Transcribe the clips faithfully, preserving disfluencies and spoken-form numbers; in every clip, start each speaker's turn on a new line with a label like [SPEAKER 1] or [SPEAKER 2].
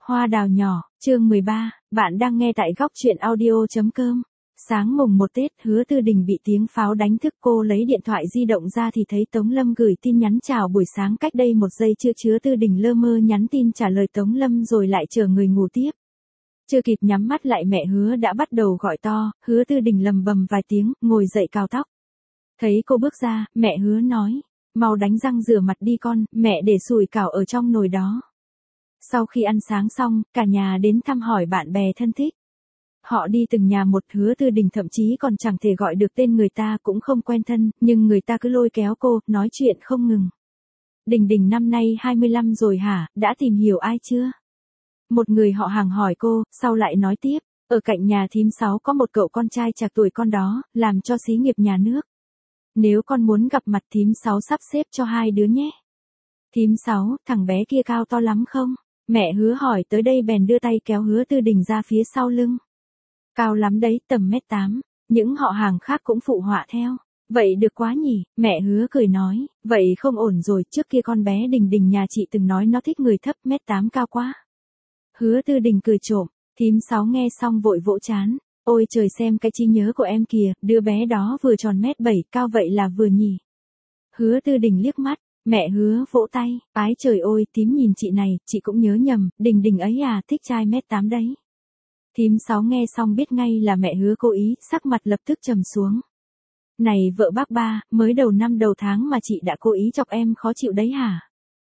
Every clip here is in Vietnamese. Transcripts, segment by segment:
[SPEAKER 1] Hoa đào nhỏ, chương mười ba, bạn đang nghe tại góc truyện audio.com. Sáng mùng một Tết, Hứa Tư Đình bị tiếng pháo đánh thức, cô lấy điện thoại di động ra thì thấy Tống Lâm gửi tin nhắn chào buổi sáng cách đây một giây chưa. Hứa Tư Đình lơ mơ nhắn tin trả lời Tống Lâm rồi lại chờ người ngủ tiếp. Chưa kịp nhắm mắt lại mẹ Hứa đã bắt đầu gọi to. Hứa Tư Đình lầm bầm vài tiếng, ngồi dậy cào tóc. Thấy cô bước ra, mẹ Hứa nói, mau đánh răng rửa mặt đi con, mẹ để sủi cảo ở trong nồi đó. Sau khi ăn sáng xong, cả nhà đến thăm hỏi bạn bè thân thích. Họ đi từng nhà một. Hứa Tư Đình thậm chí còn chẳng thể gọi được tên người ta, cũng không quen thân, nhưng người ta cứ lôi kéo cô, nói chuyện không ngừng. Đình Đình năm nay hai mươi lăm rồi hả, đã tìm hiểu ai chưa? Một người họ hàng hỏi cô, sau lại nói tiếp, ở cạnh nhà thím Sáu có một cậu con trai trạc tuổi con đó, làm cho xí nghiệp nhà nước. Nếu con muốn gặp mặt thím Sáu sắp xếp cho hai đứa nhé. Thím Sáu, thằng bé kia cao to lắm không? Mẹ Hứa hỏi tới đây bèn đưa tay kéo Hứa Tư Đình ra phía sau lưng. Cao lắm đấy, tầm mét tám, những họ hàng khác cũng phụ họa theo. Vậy được quá nhỉ, mẹ Hứa cười nói, vậy không ổn rồi, trước kia con bé Đình Đình nhà chị từng nói nó thích người thấp, mét tám cao quá. Hứa Tư Đình cười trộm, thím Sáu nghe xong vội vỗ chán, ôi trời xem cái trí nhớ của em kìa, đứa bé đó vừa tròn mét bảy, cao vậy là vừa nhỉ. Hứa Tư Đình liếc mắt. Mẹ Hứa vỗ tay, ái trời ơi, thím nhìn chị này, chị cũng nhớ nhầm, Đình Đình ấy à, thích trai mét tám đấy. Thím Sáu nghe xong biết ngay là mẹ Hứa cố ý, sắc mặt lập tức trầm xuống. Này vợ bác ba, mới đầu năm đầu tháng mà chị đã cố ý chọc em khó chịu đấy hả?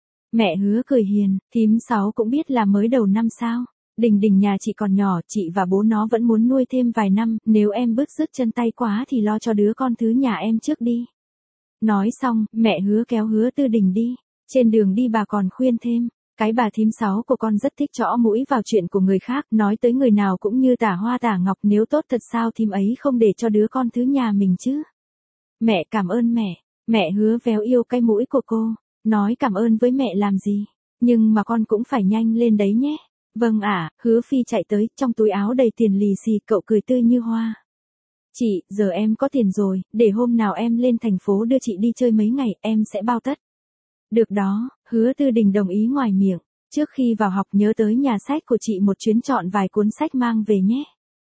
[SPEAKER 1] Mẹ Hứa cười hiền, thím Sáu cũng biết là mới đầu năm sao. Đình Đình nhà chị còn nhỏ, chị và bố nó vẫn muốn nuôi thêm vài năm, nếu em bứt rứt chân tay quá thì lo cho đứa con thứ nhà em trước đi. Nói xong, mẹ Hứa kéo Hứa Tư Đình đi. Trên đường đi bà còn khuyên thêm, cái bà thím Sáu của con rất thích chõ mũi vào chuyện của người khác, nói tới người nào cũng như tả hoa tả ngọc, nếu tốt thật sao thím ấy không để cho đứa con thứ nhà mình chứ. Mẹ cảm ơn mẹ. Mẹ Hứa véo yêu cái mũi của cô, nói cảm ơn với mẹ làm gì, nhưng mà con cũng phải nhanh lên đấy nhé. Vâng ạ. Hứa Phi chạy tới, trong túi áo đầy tiền lì xì, cậu cười tươi như hoa. Chị, giờ em có tiền rồi, để hôm nào em lên thành phố đưa chị đi chơi mấy ngày, em sẽ bao tất. Được đó, Hứa Tư Đình đồng ý ngoài miệng. Trước khi vào học nhớ tới nhà sách của chị một chuyến, chọn vài cuốn sách mang về nhé.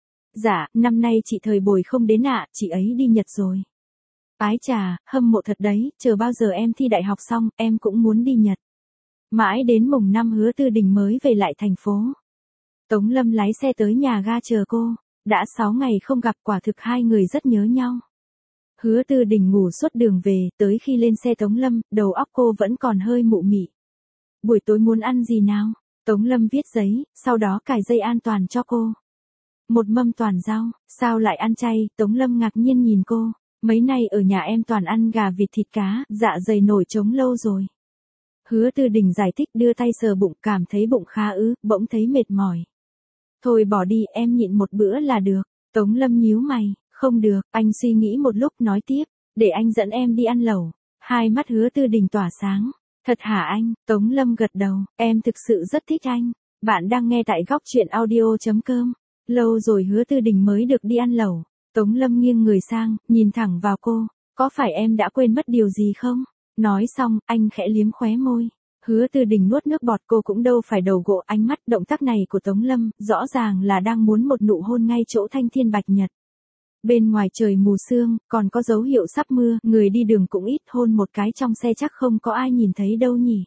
[SPEAKER 1] Dạ, năm nay chị thời bồi không đến ạ, chị ấy đi Nhật rồi. Ái chà, hâm mộ thật đấy, chờ bao giờ em thi đại học xong, em cũng muốn đi Nhật. Mãi đến mùng năm Hứa Tư Đình mới về lại thành phố. Tống Lâm lái xe tới nhà ga chờ cô. Đã sáu ngày không gặp, quả thực hai người rất nhớ nhau. Hứa Tư Đình ngủ suốt đường về, tới khi lên xe Tống Lâm, đầu óc cô vẫn còn hơi mụ mị. Buổi tối muốn ăn gì nào? Tống Lâm viết giấy, sau đó cài dây an toàn cho cô. Một mâm toàn rau, sao lại ăn chay? Tống Lâm ngạc nhiên nhìn cô, mấy nay ở nhà em toàn ăn gà vịt thịt cá, dạ dày nổi trống lâu rồi. Hứa Tư Đình giải thích, đưa tay sờ bụng, cảm thấy bụng khá ứ, bỗng thấy mệt mỏi. Thôi bỏ đi, em nhịn một bữa là được. Tống Lâm nhíu mày, không được, anh suy nghĩ một lúc nói tiếp, để anh dẫn em đi ăn lẩu. Hai mắt Hứa Tư Đình tỏa sáng. Thật hả anh? Tống Lâm gật đầu, em thực sự rất thích anh. Bạn đang nghe tại góc truyện audio.com. Lâu rồi Hứa Tư Đình mới được đi ăn lẩu. Tống Lâm nghiêng người sang, nhìn thẳng vào cô, có phải em đã quên mất điều gì không? Nói xong, anh khẽ liếm khóe môi. Hứa Tư Đình nuốt nước bọt, cô cũng đâu phải đầu gỗ, ánh mắt, động tác này của Tống Lâm, rõ ràng là đang muốn một nụ hôn ngay chỗ thanh thiên bạch nhật. Bên ngoài trời mù sương, còn có dấu hiệu sắp mưa, người đi đường cũng ít, hôn một cái trong xe chắc không có ai nhìn thấy đâu nhỉ.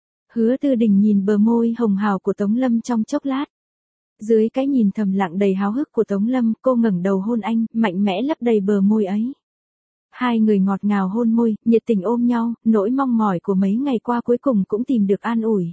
[SPEAKER 1] Hứa Tư Đình nhìn bờ môi hồng hào của Tống Lâm trong chốc lát. Dưới cái nhìn thầm lặng đầy háo hức của Tống Lâm, cô ngẩng đầu hôn anh, mạnh mẽ lấp đầy bờ môi ấy. Hai người ngọt ngào hôn môi, nhiệt tình ôm nhau, nỗi mong mỏi của mấy ngày qua cuối cùng cũng tìm được an ủi.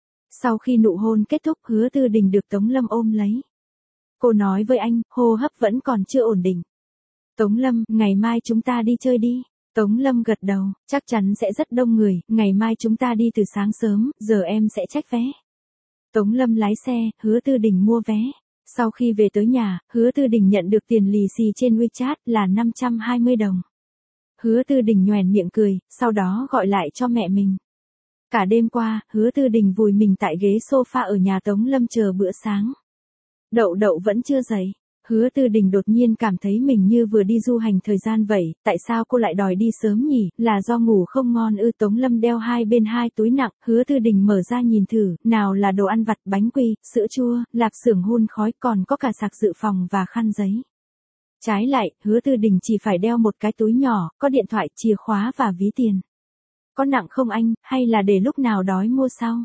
[SPEAKER 1] Sau khi nụ hôn kết thúc, Hứa Tư Đình được Tống Lâm ôm lấy. Cô nói với anh, hô hấp vẫn còn chưa ổn định. Tống Lâm, ngày mai chúng ta đi chơi đi. Tống Lâm gật đầu, chắc chắn sẽ rất đông người, ngày mai chúng ta đi từ sáng sớm, giờ em sẽ check vé. Tống Lâm lái xe, Hứa Tư Đình mua vé. Sau khi về tới nhà, Hứa Tư Đình nhận được tiền lì xì trên WeChat là năm trăm hai mươi đồng. Hứa Tư Đình nhoẻn miệng cười, sau đó gọi lại cho mẹ mình. Cả đêm qua, Hứa Tư Đình vùi mình tại ghế sofa ở nhà Tống Lâm chờ bữa sáng. Đậu Đậu vẫn chưa dậy. Hứa Tư Đình đột nhiên cảm thấy mình như vừa đi du hành thời gian vậy, tại sao cô lại đòi đi sớm nhỉ, là do ngủ không ngon ư? Tống Lâm đeo hai bên hai túi nặng, Hứa Tư Đình mở ra nhìn thử, nào là đồ ăn vặt, bánh quy, sữa chua, lạp xưởng hun khói, còn có cả sạc dự phòng và khăn giấy. Trái lại, Hứa Tư Đình chỉ phải đeo một cái túi nhỏ, có điện thoại, chìa khóa và ví tiền. Có nặng không anh, hay là để lúc nào đói mua sau?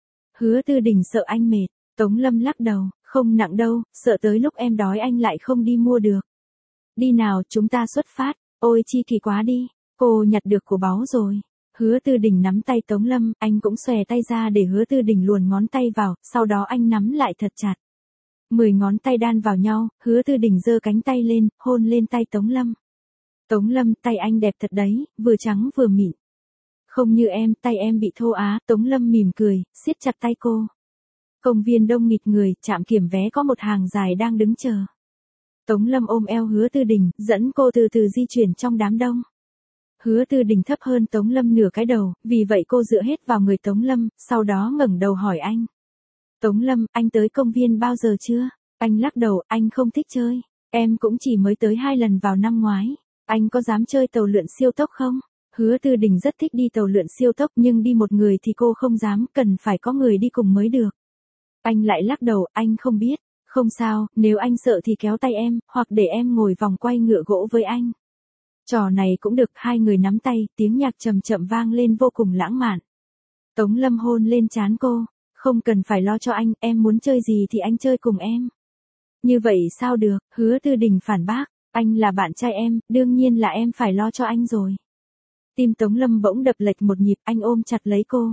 [SPEAKER 1] Hứa Tư Đình sợ anh mệt, Tống Lâm lắc đầu, không nặng đâu, sợ tới lúc em đói anh lại không đi mua được. Đi nào, chúng ta xuất phát, ôi chi kỳ quá đi, cô nhặt được của báu rồi. Hứa Tư Đình nắm tay Tống Lâm, anh cũng xòe tay ra để Hứa Tư Đình luồn ngón tay vào, sau đó anh nắm lại thật chặt. Mười ngón tay đan vào nhau, Hứa Tư Đình giơ cánh tay lên, hôn lên tay Tống Lâm. Tống Lâm, tay anh đẹp thật đấy, vừa trắng vừa mịn. Không như em, tay em bị thô á, Tống Lâm mỉm cười, siết chặt tay cô. Công viên đông nghịt người, trạm kiểm vé có một hàng dài đang đứng chờ. Tống Lâm ôm eo Hứa Tư Đình, dẫn cô từ từ di chuyển trong đám đông. Hứa Tư Đình thấp hơn Tống Lâm nửa cái đầu, vì vậy cô dựa hết vào người Tống Lâm, sau đó ngẩng đầu hỏi anh. Tống Lâm, anh tới công viên bao giờ chưa? Anh lắc đầu, anh không thích chơi. Em cũng chỉ mới tới hai lần vào năm ngoái. Anh có dám chơi tàu lượn siêu tốc không? Hứa Tư Đình rất thích đi tàu lượn siêu tốc nhưng đi một người thì cô không dám, cần phải có người đi cùng mới được. Anh lại lắc đầu, anh không biết. Không sao, nếu anh sợ thì kéo tay em, hoặc để em ngồi vòng quay ngựa gỗ với anh. Trò này cũng được, hai người nắm tay, tiếng nhạc chậm chậm vang lên vô cùng lãng mạn. Tống Lâm hôn lên trán cô, không cần phải lo cho anh, em muốn chơi gì thì anh chơi cùng em. Như vậy sao được, Hứa Tư Đình phản bác, anh là bạn trai em, đương nhiên là em phải lo cho anh rồi. Tim Tống Lâm bỗng đập lệch một nhịp, anh ôm chặt lấy cô.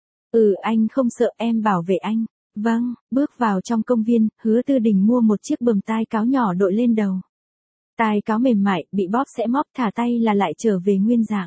[SPEAKER 1] Ừ, anh không sợ, em bảo vệ anh. Vâng, bước vào trong công viên, Hứa Tư Đình mua một chiếc bờm tai cáo nhỏ đội lên đầu. Tai cáo mềm mại, bị bóp sẽ móp, thả tay là lại trở về nguyên dạng.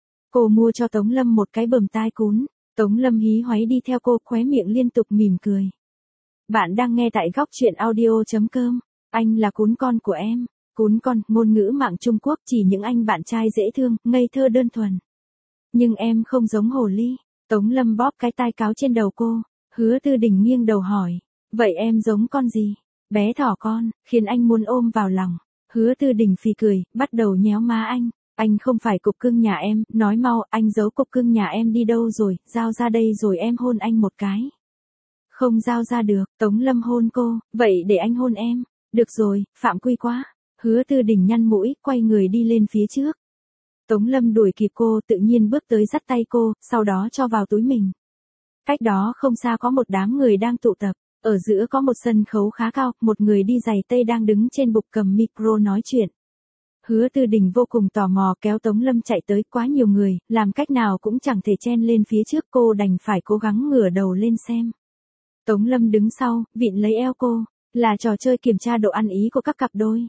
[SPEAKER 1] Cô mua cho Tống Lâm một cái bờm tai cún, Tống Lâm hí hoáy đi theo cô, khóe miệng liên tục mỉm cười. Bạn đang nghe tại góc truyện audio chấm com, anh là cún con của em. Cún con, ngôn ngữ mạng Trung Quốc chỉ những anh bạn trai dễ thương, ngây thơ đơn thuần. Nhưng em không giống hồ ly. Tống Lâm bóp cái tai cáo trên đầu cô. Hứa Tư Đình nghiêng đầu hỏi, vậy em giống con gì? Bé thỏ con, khiến anh muốn ôm vào lòng. Hứa Tư Đình phì cười, bắt đầu nhéo má anh. Anh không phải cục cưng nhà em, nói mau, anh giấu cục cưng nhà em đi đâu rồi, giao ra đây rồi em hôn anh một cái. Không giao ra được, Tống Lâm hôn cô, vậy để anh hôn em. Được rồi, phạm quy quá. Hứa Tư Đình nhăn mũi, quay người đi lên phía trước. Tống Lâm đuổi kịp cô, tự nhiên bước tới dắt tay cô, sau đó cho vào túi mình. Cách đó không xa có một đám người đang tụ tập, ở giữa có một sân khấu khá cao, một người đi giày tây đang đứng trên bục cầm micro nói chuyện. Hứa Tư Đình vô cùng tò mò kéo Tống Lâm chạy tới, quá nhiều người, làm cách nào cũng chẳng thể chen lên phía trước, cô đành phải cố gắng ngửa đầu lên xem. Tống Lâm đứng sau, vịn lấy eo cô, là trò chơi kiểm tra độ ăn ý của các cặp đôi.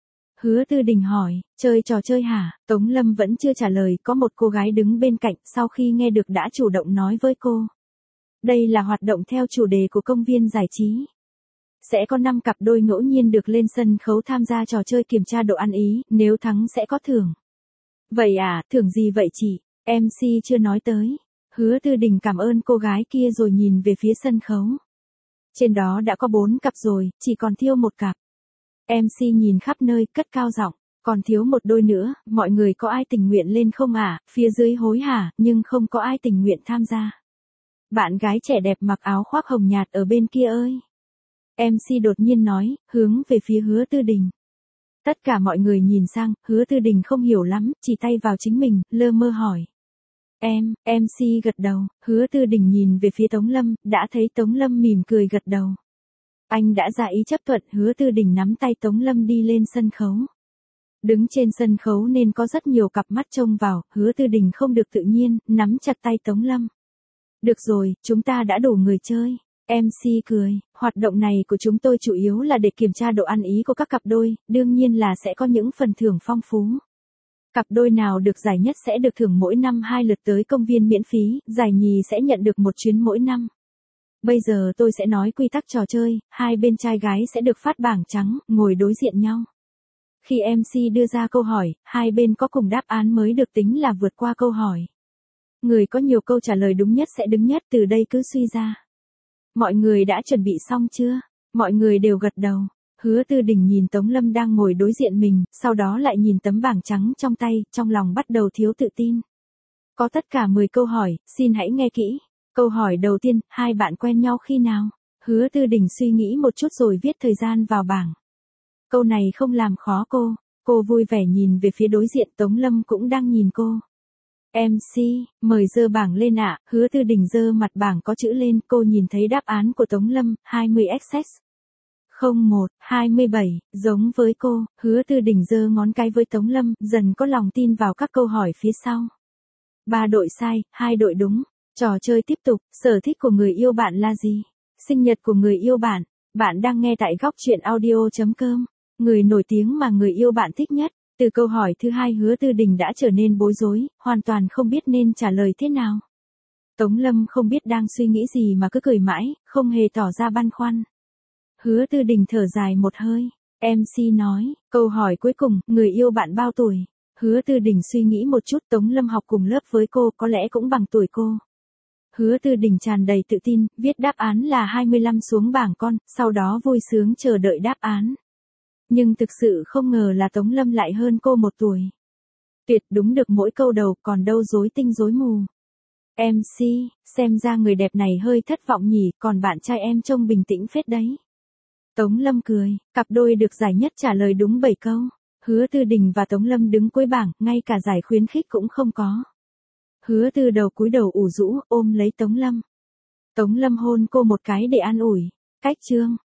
[SPEAKER 1] Hứa Tư Đình hỏi, chơi trò chơi hả? Tống Lâm vẫn chưa trả lời, có một cô gái đứng bên cạnh, sau khi nghe được đã chủ động nói với cô. Đây là hoạt động theo chủ đề của công viên giải trí. Sẽ có năm cặp đôi ngẫu nhiên được lên sân khấu tham gia trò chơi kiểm tra độ ăn ý, nếu thắng sẽ có thưởng. Vậy à, thưởng gì vậy chị? em xê chưa nói tới. Hứa Tư Đình cảm ơn cô gái kia rồi nhìn về phía sân khấu. Trên đó đã có bốn cặp rồi, chỉ còn thiếu một cặp. em xê nhìn khắp nơi, cất cao giọng, còn thiếu một đôi nữa, mọi người có ai tình nguyện lên không à? Phía dưới hối hả, nhưng không có ai tình nguyện tham gia. Bạn gái trẻ đẹp mặc áo khoác hồng nhạt ở bên kia ơi. em xê đột nhiên nói, hướng về phía Hứa Tư Đình. Tất cả mọi người nhìn sang, Hứa Tư Đình không hiểu lắm, chỉ tay vào chính mình, lơ mơ hỏi. Em, em xê gật đầu, Hứa Tư Đình nhìn về phía Tống Lâm, đã thấy Tống Lâm mỉm cười gật đầu. Anh đã ra ý chấp thuận, Hứa Tư Đình nắm tay Tống Lâm đi lên sân khấu. Đứng trên sân khấu nên có rất nhiều cặp mắt trông vào, Hứa Tư Đình không được tự nhiên, nắm chặt tay Tống Lâm. Được rồi, chúng ta đã đủ người chơi. em xê cười, hoạt động này của chúng tôi chủ yếu là để kiểm tra độ ăn ý của các cặp đôi, đương nhiên là sẽ có những phần thưởng phong phú. Cặp đôi nào được giải nhất sẽ được thưởng mỗi năm hai lượt tới công viên miễn phí, giải nhì sẽ nhận được một chuyến mỗi năm. Bây giờ tôi sẽ nói quy tắc trò chơi, hai bên trai gái sẽ được phát bảng trắng, ngồi đối diện nhau. Khi em xê đưa ra câu hỏi, hai bên có cùng đáp án mới được tính là vượt qua câu hỏi. Người có nhiều câu trả lời đúng nhất sẽ đứng nhất, từ đây cứ suy ra. Mọi người đã chuẩn bị xong chưa? Mọi người đều gật đầu. Hứa Tư Đình nhìn Tống Lâm đang ngồi đối diện mình, sau đó lại nhìn tấm bảng trắng trong tay, trong lòng bắt đầu thiếu tự tin. Có tất cả mười câu hỏi, xin hãy nghe kỹ. Câu hỏi đầu tiên, hai bạn quen nhau khi nào? Hứa Tư Đình suy nghĩ một chút rồi viết thời gian vào bảng. Câu này không làm khó cô. Cô vui vẻ nhìn về phía đối diện, Tống Lâm cũng đang nhìn cô. em xê, mời giơ bảng lên ạ. Hứa Tư Đình giơ mặt bảng có chữ lên, cô nhìn thấy đáp án của Tống Lâm, hai mươi xx. không một, hai mươi bảy, giống với cô. Hứa Tư Đình giơ ngón cái với Tống Lâm, dần có lòng tin vào các câu hỏi phía sau. Ba đội sai, hai đội đúng. Trò chơi tiếp tục, sở thích của người yêu bạn là gì? Sinh nhật của người yêu bạn. Bạn đang nghe tại góc truyện audio.com. Người nổi tiếng mà người yêu bạn thích nhất. Từ câu hỏi thứ hai Hứa Tư Đình đã trở nên bối rối, hoàn toàn không biết nên trả lời thế nào. Tống Lâm không biết đang suy nghĩ gì mà cứ cười mãi, không hề tỏ ra băn khoăn. Hứa Tư Đình thở dài một hơi. em xê nói, câu hỏi cuối cùng, người yêu bạn bao tuổi? Hứa Tư Đình suy nghĩ một chút, Tống Lâm học cùng lớp với cô, có lẽ cũng bằng tuổi cô. Hứa Tư Đình tràn đầy tự tin, viết đáp án là hai mươi lăm xuống bảng con, sau đó vui sướng chờ đợi đáp án. Nhưng thực sự không ngờ là Tống Lâm lại hơn cô một tuổi. Tuyệt, đúng được mỗi câu đầu, còn đâu rối tinh rối mù. em xê, xem ra người đẹp này hơi thất vọng nhỉ, còn bạn trai em trông bình tĩnh phết đấy. Tống Lâm cười, cặp đôi được giải nhất trả lời đúng bảy câu. Hứa Tư Đình và Tống Lâm đứng cuối bảng, ngay cả giải khuyến khích cũng không có. Hứa Tư đầu cúi đầu ủ rũ, ôm lấy Tống Lâm. Tống Lâm hôn cô một cái để an ủi. Cách chương.